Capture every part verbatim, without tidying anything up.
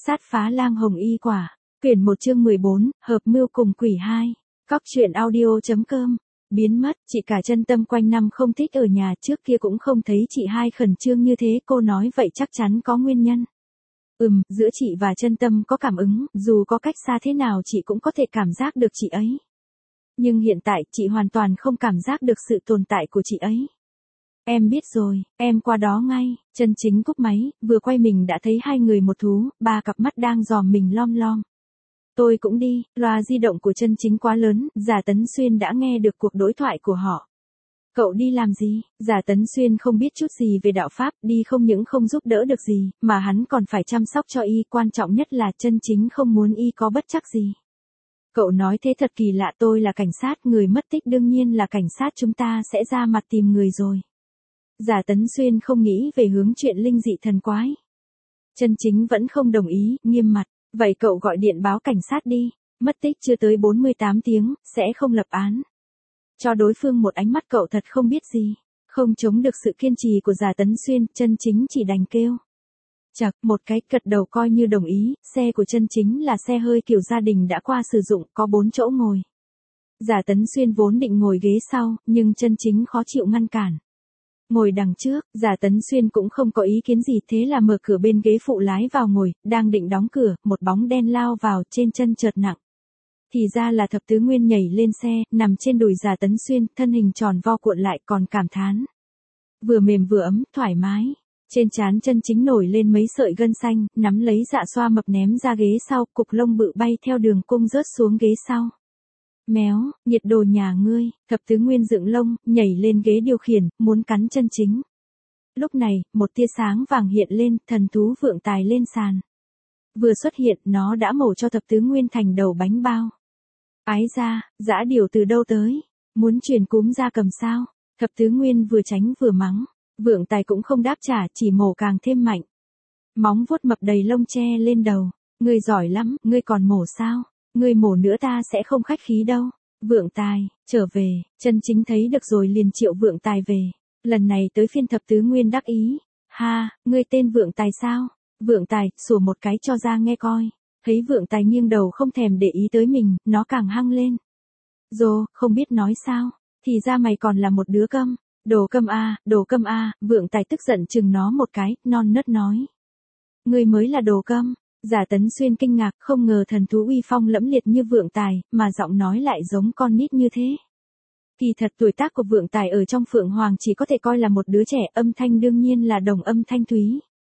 Sát phá lang hồng y quả. Quyển một chương mười bốn, hợp mưu cùng quỷ hai. Cóc truyện audio.com. Biến mất, chị cả chân tâm quanh năm không thích ở nhà, trước kia cũng không thấy chị hai khẩn trương như thế, cô nói vậy chắc chắn có nguyên nhân. Ừm, giữa chị và chân tâm có cảm ứng, dù có cách xa thế nào chị cũng có thể cảm giác được chị ấy. Nhưng hiện tại, chị hoàn toàn không cảm giác được sự tồn tại của chị ấy. Em biết rồi, em qua đó ngay. Chân Chính cúp máy, vừa quay mình đã thấy hai người một thú, ba cặp mắt đang dòm mình lom lom. Tôi cũng đi, loa di động của Chân Chính quá lớn, Giả Tấn Xuyên đã nghe được cuộc đối thoại của họ. Cậu đi làm gì? Giả Tấn Xuyên không biết chút gì về đạo Pháp, đi không những không giúp đỡ được gì, mà hắn còn phải chăm sóc cho y, quan trọng nhất là Chân Chính không muốn y có bất trắc gì. Cậu nói thế thật kỳ lạ, tôi là cảnh sát, người mất tích đương nhiên là cảnh sát, chúng ta sẽ ra mặt tìm người rồi. Giả Tấn Xuyên không nghĩ về hướng chuyện linh dị thần quái. Chân Chính vẫn không đồng ý, nghiêm mặt. Vậy cậu gọi điện báo cảnh sát đi. Mất tích chưa tới bốn mươi tám tiếng, sẽ không lập án. Cho đối phương một ánh mắt, cậu thật không biết gì. Không chống được sự kiên trì của Giả Tấn Xuyên, Chân Chính chỉ đành kêu. Chật, một cái gật đầu coi như đồng ý. Xe của Chân Chính là xe hơi kiểu gia đình đã qua sử dụng, có bốn chỗ ngồi. Giả Tấn Xuyên vốn định ngồi ghế sau, nhưng Chân Chính khó chịu ngăn cản. Ngồi đằng trước, Giả Tấn Xuyên cũng không có ý kiến gì, thế là mở cửa bên ghế phụ lái vào ngồi, đang định đóng cửa, một bóng đen lao vào, trên chân chợt nặng. Thì ra là Thập Tứ Nguyên nhảy lên xe, nằm trên đùi Giả Tấn Xuyên, thân hình tròn vo cuộn lại, còn cảm thán. Vừa mềm vừa ấm, thoải mái. Trên trán Chân Chính nổi lên mấy sợi gân xanh, nắm lấy Dạ Xoa mập ném ra ghế sau, cục lông bự bay theo đường cung rớt xuống ghế sau. Méo, nhiệt đồ nhà ngươi. Thập Tứ Nguyên dựng lông, nhảy lên ghế điều khiển, muốn cắn Chân Chính. Lúc này, một tia sáng vàng hiện lên, thần thú vượng tài lên sàn. Vừa xuất hiện, nó đã mổ cho Thập Tứ Nguyên thành đầu bánh bao. Ái ra, dã điều từ đâu tới? Muốn truyền cúm gia cầm sao? Thập Tứ Nguyên vừa tránh vừa mắng. Vượng tài cũng không đáp trả, chỉ mổ càng thêm mạnh. Móng vuốt mập đầy lông che lên đầu. Ngươi giỏi lắm, ngươi còn mổ sao? Ngươi mổ nữa ta sẽ không khách khí đâu. Vượng tài, trở về. Chân Chính thấy được rồi liền triệu Vượng tài về. Lần này tới phiên Thập Tứ Nguyên đắc ý. Ha, ngươi tên Vượng tài sao? Vượng tài, sủa một cái cho ra nghe coi. Thấy Vượng tài nghiêng đầu không thèm để ý tới mình, nó càng hăng lên. Dô, không biết nói sao. Thì ra mày còn là một đứa câm. Đồ câm a, đồ câm a. Vượng tài tức giận chừng nó một cái, non nớt nói. Ngươi mới là đồ câm. Giả Tấn Xuyên kinh ngạc, không ngờ thần thú uy phong lẫm liệt như Vượng tài, mà giọng nói lại giống con nít như thế. Kỳ thật tuổi tác của Vượng tài ở trong Phượng Hoàng chỉ có thể coi là một đứa trẻ, âm thanh đương nhiên là đồng âm thanh thúy.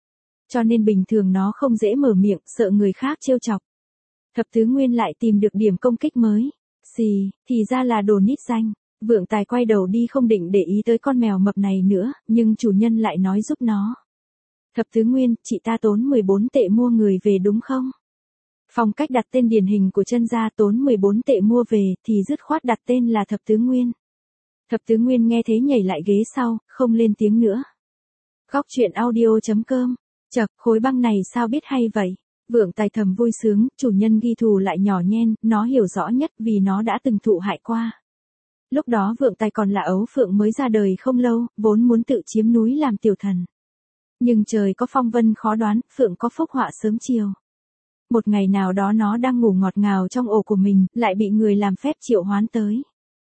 Cho nên bình thường nó không dễ mở miệng, sợ người khác trêu chọc. Thập Tứ Nguyên lại tìm được điểm công kích mới. Xì, thì ra là đồ nít danh. Vượng tài quay đầu đi không định để ý tới con mèo mập này nữa, nhưng chủ nhân lại nói giúp nó. Thập Tứ Nguyên, chị ta tốn mười bốn tệ mua người về đúng không? Phong cách đặt tên điển hình của Chân gia, tốn mười bốn tệ mua về, thì dứt khoát đặt tên là Thập Tứ Nguyên. Thập Tứ Nguyên nghe thế nhảy lại ghế sau, không lên tiếng nữa. Cóc truyện audio.com. Chật, khối băng này sao biết hay vậy? Vượng tài thầm vui sướng, chủ nhân ghi thù lại nhỏ nhen, nó hiểu rõ nhất vì nó đã từng thụ hại qua. Lúc đó Vượng tài còn là ấu phượng mới ra đời không lâu, vốn muốn tự chiếm núi làm tiểu thần. Nhưng trời có phong vân khó đoán, Phượng có phúc họa sớm chiều. Một ngày nào đó nó đang ngủ ngọt ngào trong ổ của mình, lại bị người làm phép triệu hoán tới.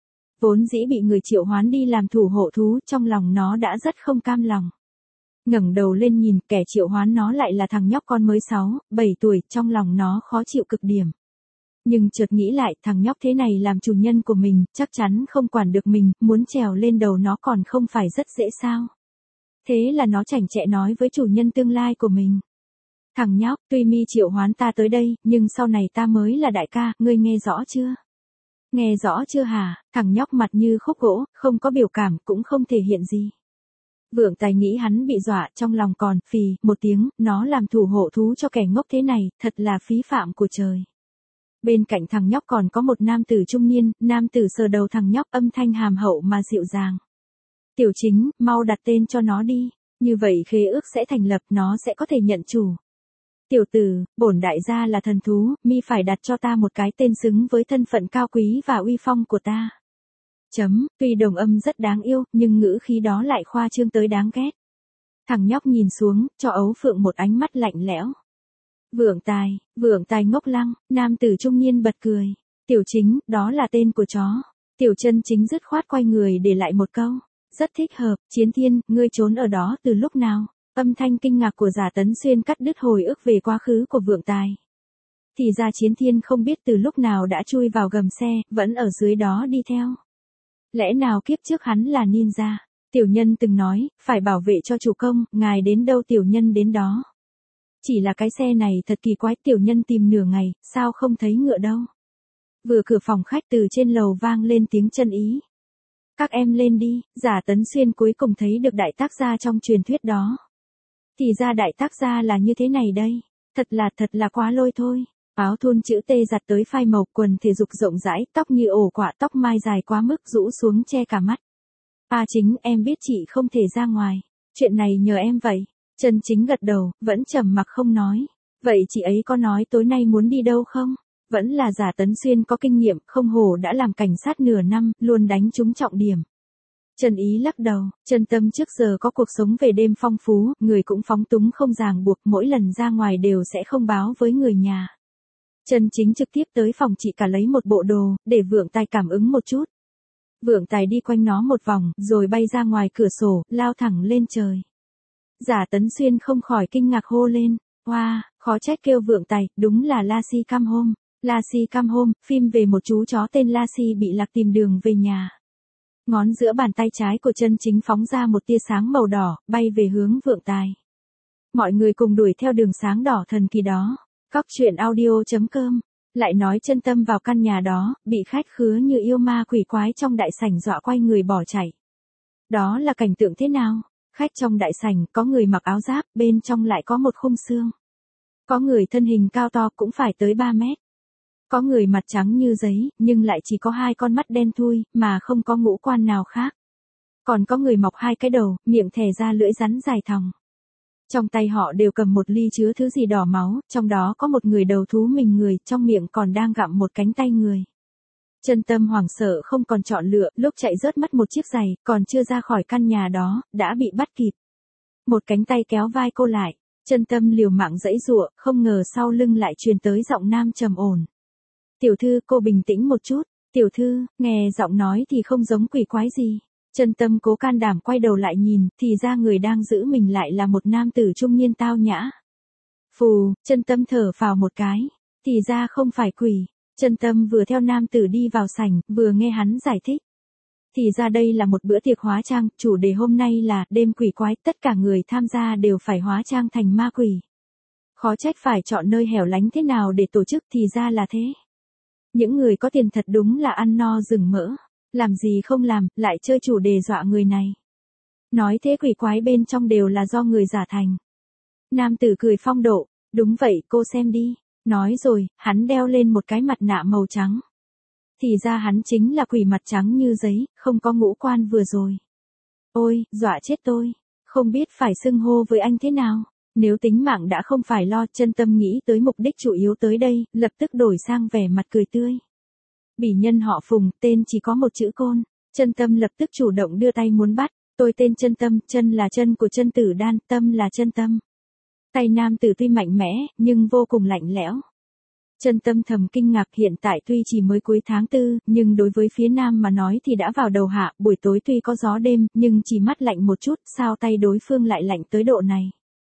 Vốn dĩ bị người triệu hoán đi làm thủ hộ thú, trong lòng nó đã rất không cam lòng. Ngẩng đầu lên nhìn, kẻ triệu hoán nó lại là thằng nhóc con mới sáu, bảy tuổi, trong lòng nó khó chịu cực điểm. Nhưng chợt nghĩ lại, thằng nhóc thế này làm chủ nhân của mình, chắc chắn không quản được mình, muốn trèo lên đầu nó còn không phải rất dễ sao. Thế là nó chảnh chẹ nói với chủ nhân tương lai của mình. Thằng nhóc, tuy mi triệu hoán ta tới đây, nhưng sau này ta mới là đại ca, ngươi nghe rõ chưa? Nghe rõ chưa hả? Thằng nhóc mặt như khúc gỗ, không có biểu cảm, cũng không thể hiện gì. Vượng tài nghĩ hắn bị dọa, trong lòng còn phì một tiếng, nó làm thủ hộ thú cho kẻ ngốc thế này, thật là phí phạm của trời. Bên cạnh thằng nhóc còn có một nam tử trung niên, nam tử sờ đầu thằng nhóc, âm thanh hàm hậu mà dịu dàng. Tiểu Chính, mau đặt tên cho nó đi, như vậy khế ước sẽ thành lập, nó sẽ có thể nhận chủ. Tiểu tử, bổn đại gia là thần thú, mi phải đặt cho ta một cái tên xứng với thân phận cao quý và uy phong của ta. Chấm, tuy đồng âm rất đáng yêu, nhưng ngữ khí đó lại khoa trương tới đáng ghét. Thằng nhóc nhìn xuống, cho ấu phượng một ánh mắt lạnh lẽo. Vượng Tài, Vượng Tài ngốc lăng, nam tử trung niên bật cười. Tiểu Chính, đó là tên của chó. Tiểu Chân Chính dứt khoát quay người để lại một câu. Rất thích hợp, Chiến Thiên, ngươi trốn ở đó từ lúc nào? Âm thanh kinh ngạc của Giả Tấn Xuyên cắt đứt hồi ức về quá khứ của Vượng Tài. Thì ra Chiến Thiên không biết từ lúc nào đã chui vào gầm xe, vẫn ở dưới đó đi theo. Lẽ nào kiếp trước hắn là ninja? Tiểu nhân từng nói, phải bảo vệ cho chủ công, ngài đến đâu tiểu nhân đến đó. Chỉ là cái xe này thật kỳ quái, tiểu nhân tìm nửa ngày, sao không thấy ngựa đâu. Vừa cửa phòng khách từ trên lầu vang lên tiếng chân ý. Các em lên đi, Giả Tấn Xuyên cuối cùng thấy được đại tác gia trong truyền thuyết đó. Thì ra đại tác gia là như thế này đây, thật là thật là quá lôi thôi. Áo thun chữ T giặt tới phai màu, quần thể dục rộng rãi, tóc như ổ quả, tóc mai dài quá mức rũ xuống che cả mắt. À Chính, em biết chị không thể ra ngoài, chuyện này nhờ em vậy. Chân Chính gật đầu, vẫn trầm mặc không nói. Vậy chị ấy có nói tối nay muốn đi đâu không? Vẫn là Giả Tấn Xuyên có kinh nghiệm, không hổ đã làm cảnh sát nửa năm, luôn đánh trúng trọng điểm. Trần Ý lắc đầu, Chân Tâm trước giờ có cuộc sống về đêm phong phú, người cũng phóng túng không ràng buộc, mỗi lần ra ngoài đều sẽ không báo với người nhà. Chân Chính trực tiếp tới phòng chị cả lấy một bộ đồ, để Vượng Tài cảm ứng một chút. Vượng Tài đi quanh nó một vòng, rồi bay ra ngoài cửa sổ, lao thẳng lên trời. Giả Tấn Xuyên không khỏi kinh ngạc hô lên, wow, khó trách kêu Vượng Tài, đúng là Lassie Come Home. Lassie Come Home, phim về một chú chó tên Lassie bị lạc tìm đường về nhà. Ngón giữa bàn tay trái của Chân Chính phóng ra một tia sáng màu đỏ, bay về hướng Vượng Tài. Mọi người cùng đuổi theo đường sáng đỏ thần kỳ đó. Cóc truyện audio chấm com. Lại nói Chân Tâm vào căn nhà đó, bị khách khứa như yêu ma quỷ quái trong đại sảnh dọa quay người bỏ chạy. Đó là cảnh tượng thế nào? Khách trong đại sảnh có người mặc áo giáp, bên trong lại có một khung xương. Có người thân hình cao to cũng phải tới ba mét. Có người mặt trắng như giấy, nhưng lại chỉ có hai con mắt đen thui, mà không có ngũ quan nào khác. Còn có người mọc hai cái đầu, miệng thè ra lưỡi rắn dài thòng. Trong tay họ đều cầm một ly chứa thứ gì đỏ máu, trong đó có một người đầu thú mình người, trong miệng còn đang gặm một cánh tay người. Chân Tâm hoảng sợ không còn chọn lựa, lúc chạy rớt mất một chiếc giày, còn chưa ra khỏi căn nhà đó, đã bị bắt kịp. Một cánh tay kéo vai cô lại, Chân Tâm liều mạng giãy giụa, không ngờ sau lưng lại truyền tới giọng nam trầm ổn. Tiểu thư, cô bình tĩnh một chút. Tiểu thư, nghe giọng nói thì không giống quỷ quái gì. Chân Tâm cố can đảm quay đầu lại nhìn, thì ra người đang giữ mình lại là một nam tử trung niên tao nhã. Phù, Chân Tâm thở phào một cái, thì ra không phải quỷ. Chân Tâm vừa theo nam tử đi vào sảnh, vừa nghe hắn giải thích. Thì ra đây là một bữa tiệc hóa trang, chủ đề hôm nay là đêm quỷ quái, tất cả người tham gia đều phải hóa trang thành ma quỷ. Khó trách phải chọn nơi hẻo lánh thế nào để tổ chức, thì ra là thế. Những người có tiền thật đúng là ăn no rừng mỡ, làm gì không làm, lại chơi chủ đề dọa người này. Nói thế quỷ quái bên trong đều là do người giả thành. Nam tử cười phong độ, đúng vậy, cô xem đi. Nói rồi, hắn đeo lên một cái mặt nạ màu trắng. Thì ra hắn chính là quỷ mặt trắng như giấy, không có ngũ quan vừa rồi. Ôi, dọa chết tôi, không biết phải xưng hô với anh thế nào. Nếu tính mạng đã không phải lo, Chân Tâm nghĩ tới mục đích chủ yếu tới đây, lập tức đổi sang vẻ mặt cười tươi. Bỉ nhân họ Phùng, tên chỉ có một chữ Côn. Chân Tâm lập tức chủ động đưa tay muốn bắt. Tôi tên Chân Tâm, chân là chân của Chân Tử Đan, tâm là Chân Tâm. Tay nam tử tuy mạnh mẽ, nhưng vô cùng lạnh lẽo. Chân Tâm thầm kinh ngạc, hiện tại tuy chỉ mới cuối tháng tư, nhưng đối với phía nam mà nói thì đã vào đầu hạ, buổi tối tuy có gió đêm, nhưng chỉ mát lạnh một chút, sao tay đối phương lại lạnh tới độ này.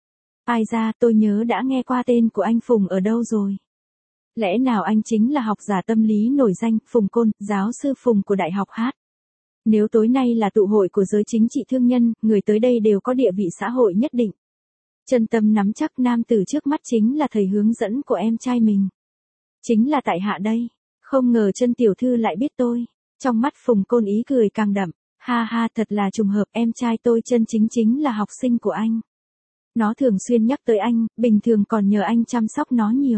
Ai ra, tôi nhớ đã nghe qua tên của anh Phùng ở đâu rồi. Lẽ nào anh chính là học giả tâm lý nổi danh, Phùng Côn, giáo sư Phùng của Đại học Hát. Nếu tối nay là tụ hội của giới chính trị thương nhân, người tới đây đều có địa vị xã hội nhất định. Chân Tâm nắm chắc nam tử trước mắt chính là thầy hướng dẫn của em trai mình. Chính là tại hạ đây, không ngờ Chân tiểu thư lại biết tôi. Trong mắt Phùng Côn ý cười càng đậm, ha ha, thật là trùng hợp, em trai tôi Chân chính chính là học sinh của anh. Nó thường xuyên nhắc tới anh, bình thường còn nhờ anh chăm sóc nó nhiều.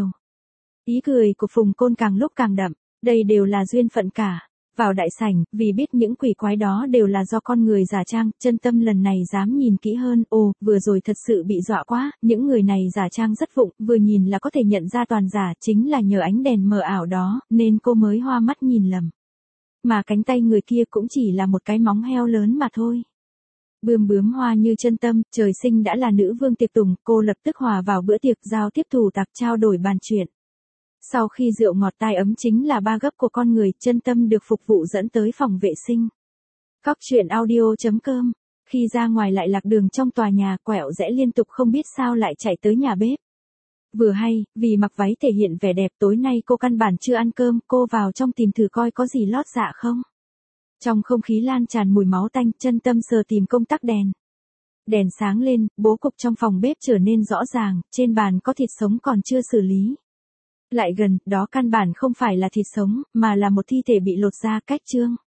Ý cười của Phùng Côn càng lúc càng đậm, đây đều là duyên phận cả. Vào đại sảnh, vì biết những quỷ quái đó đều là do con người giả trang, Chân Tâm lần này dám nhìn kỹ hơn, ồ, vừa rồi thật sự bị dọa quá, những người này giả trang rất vụng, vừa nhìn là có thể nhận ra toàn giả, chính là nhờ ánh đèn mờ ảo đó, nên cô mới hoa mắt nhìn lầm. Mà cánh tay người kia cũng chỉ là một cái móng heo lớn mà thôi. Bươm bướm hoa như chân tâm, trời sinh đã là nữ vương tiệc tùng, cô lập tức hòa vào bữa tiệc, giao tiếp thủ tạc, trao đổi bàn chuyện. Sau khi rượu ngọt tai ấm chính là ba gấp của con người, chân tâm được phục vụ dẫn tới phòng vệ sinh. Cóc truyện audio chấm com. Khi ra ngoài lại lạc đường trong tòa nhà, quẹo rẽ liên tục không biết sao lại chạy tới nhà bếp. Vừa hay, vì mặc váy thể hiện vẻ đẹp, tối nay cô căn bản chưa ăn cơm, cô vào trong tìm thử coi có gì lót dạ không. Trong không khí lan tràn mùi máu tanh, chân tâm sờ tìm công tắc đèn. Đèn sáng lên, bố cục trong phòng bếp trở nên rõ ràng, trên bàn có thịt sống còn chưa xử lý. Lại gần, đó căn bản không phải là thịt sống, mà là một thi thể bị lột da cách xương.